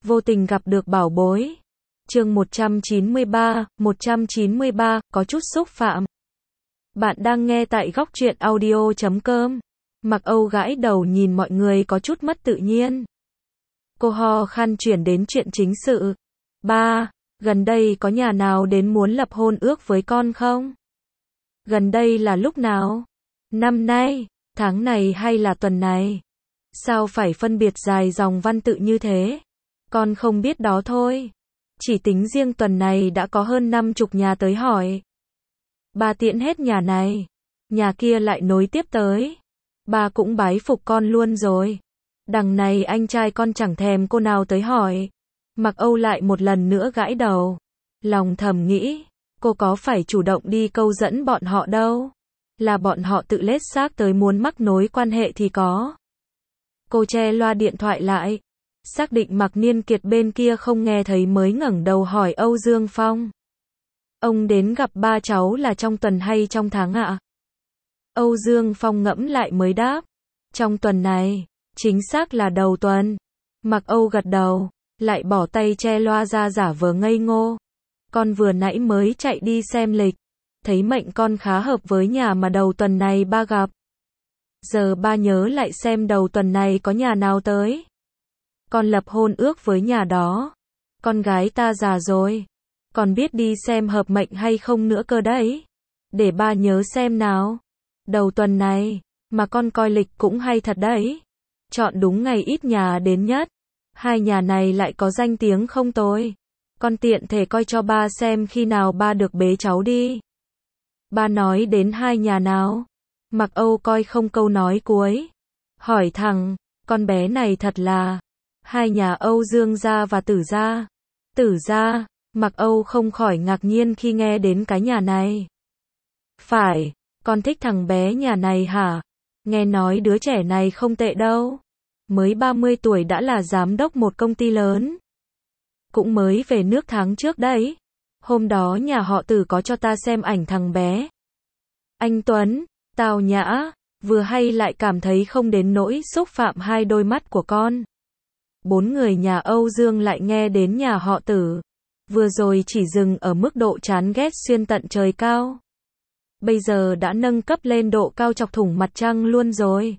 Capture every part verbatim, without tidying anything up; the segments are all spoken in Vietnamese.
Vô tình gặp được bảo bối. Chương một trăm chín mươi ba, một trăm chín mươi ba, có chút xúc phạm. Bạn đang nghe tại góc truyện audio chấm com. Mặc Âu gãi đầu nhìn mọi người có chút mất tự nhiên. Cô ho khan chuyển đến chuyện chính sự. Ba, gần đây có nhà nào đến muốn lập hôn ước với con không? Gần đây là lúc nào? Năm nay, tháng này hay là tuần này? Sao phải phân biệt dài dòng văn tự như thế? Con không biết đó thôi. Chỉ tính riêng tuần này đã có hơn năm chục nhà tới hỏi. Ba tiễn hết nhà này, nhà kia lại nối tiếp tới. Ba cũng bái phục con luôn rồi. Đằng này anh trai con chẳng thèm cô nào tới hỏi. Mặc Âu lại một lần nữa gãi đầu. Lòng thầm nghĩ, cô có phải chủ động đi câu dẫn bọn họ đâu. Là bọn họ tự lết xác tới muốn mắc nối quan hệ thì có. Cô che loa điện thoại lại. Xác định Mạc Niên Kiệt bên kia không nghe thấy mới ngẩng đầu hỏi Âu Dương Phong. Ông đến gặp ba cháu là trong tuần hay trong tháng ạ? Âu Dương Phong ngẫm lại mới đáp. Trong tuần này, chính xác là đầu tuần. Mạc Âu gật đầu, lại bỏ tay che loa ra giả vờ ngây ngô. Con vừa nãy mới chạy đi xem lịch, thấy mệnh con khá hợp với nhà mà đầu tuần này ba gặp. Giờ ba nhớ lại xem đầu tuần này có nhà nào tới. Con lập hôn ước với nhà đó. Con gái ta già rồi, còn biết đi xem hợp mệnh hay không nữa cơ đấy. Để ba nhớ xem nào. Đầu tuần này, mà con coi lịch cũng hay thật đấy. Chọn đúng ngày ít nhà đến nhất. Hai nhà này lại có danh tiếng không tồi. Con tiện thể coi cho ba xem khi nào ba được bế cháu đi. Ba nói đến hai nhà nào? Mặc Âu coi không câu nói cuối. Hỏi thẳng, con bé này thật là hai nhà Âu Dương gia và Tử gia. Tử gia, Mặc Âu không khỏi ngạc nhiên khi nghe đến cái nhà này. Phải, con thích thằng bé nhà này hả? Nghe nói đứa trẻ này không tệ đâu. Mới ba mươi tuổi đã là giám đốc một công ty lớn. Cũng mới về nước tháng trước đấy. Hôm đó nhà họ Tử có cho ta xem ảnh thằng bé. Anh Tuấn, tao nhã, vừa hay lại cảm thấy không đến nỗi xúc phạm hai đôi mắt của con. Bốn người nhà Âu Dương lại nghe đến nhà họ Tử. Vừa rồi chỉ dừng ở mức độ chán ghét xuyên tận trời cao. Bây giờ đã nâng cấp lên độ cao chọc thủng mặt trăng luôn rồi.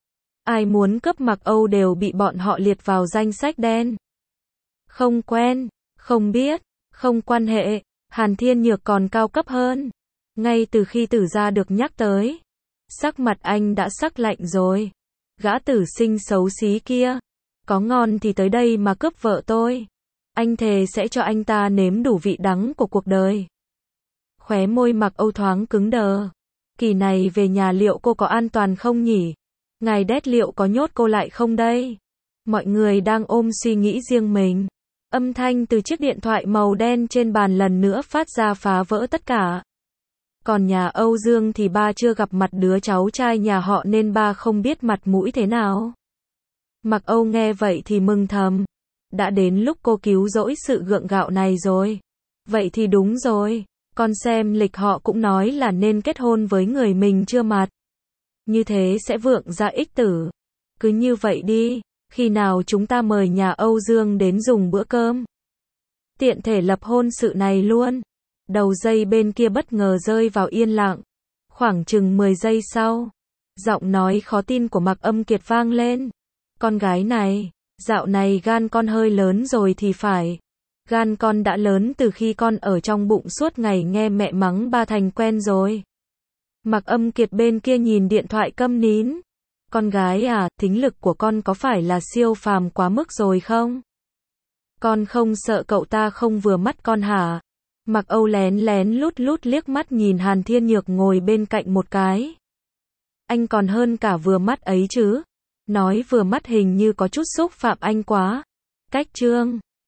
Ai muốn cấp Mặc Âu đều bị bọn họ liệt vào danh sách đen. Không quen, không biết, không quan hệ, Hàn Thiên Nhược còn cao cấp hơn. Ngay từ khi Tử gia được nhắc tới, sắc mặt anh đã sắc lạnh rồi. Gã tử sinh xấu xí kia, có ngon thì tới đây mà cướp vợ tôi. Anh thề sẽ cho anh ta nếm đủ vị đắng của cuộc đời. Khóe môi Mặc Âu thoáng cứng đờ. Kỳ này về nhà liệu cô có an toàn không nhỉ? Ngài đét liệu có nhốt cô lại không đây? Mọi người đang ôm suy nghĩ riêng mình. Âm thanh từ chiếc điện thoại màu đen trên bàn lần nữa phát ra phá vỡ tất cả. Còn nhà Âu Dương thì ba chưa gặp mặt đứa cháu trai nhà họ nên ba không biết mặt mũi thế nào. Mặc Âu nghe vậy thì mừng thầm. Đã đến lúc cô cứu rỗi sự gượng gạo này rồi. Vậy thì đúng rồi. Con xem lịch họ cũng nói là nên kết hôn với người mình chưa mặt. Như thế sẽ vượng ra ích tử. Cứ như vậy đi. Khi nào chúng ta mời nhà Âu Dương đến dùng bữa cơm. Tiện thể lập hôn sự này luôn. Đầu dây bên kia bất ngờ rơi vào yên lặng. Khoảng chừng mười giây sau, giọng nói khó tin của Mạc Âm Kiệt vang lên. Con gái này, dạo này gan con hơi lớn rồi thì phải. Gan con đã lớn từ khi con ở trong bụng suốt ngày nghe mẹ mắng ba thành quen rồi. Mạc Âm Kiệt bên kia nhìn điện thoại câm nín. Con gái à, thính lực của con có phải là siêu phàm quá mức rồi không? Con không sợ cậu ta không vừa mắt con hả? Mặc Âu lén lén lút lút liếc mắt nhìn Hàn Thiên Nhược ngồi bên cạnh một cái. Anh còn hơn cả vừa mắt ấy chứ. Nói vừa mắt hình như có chút xúc phạm anh quá. Cách trương.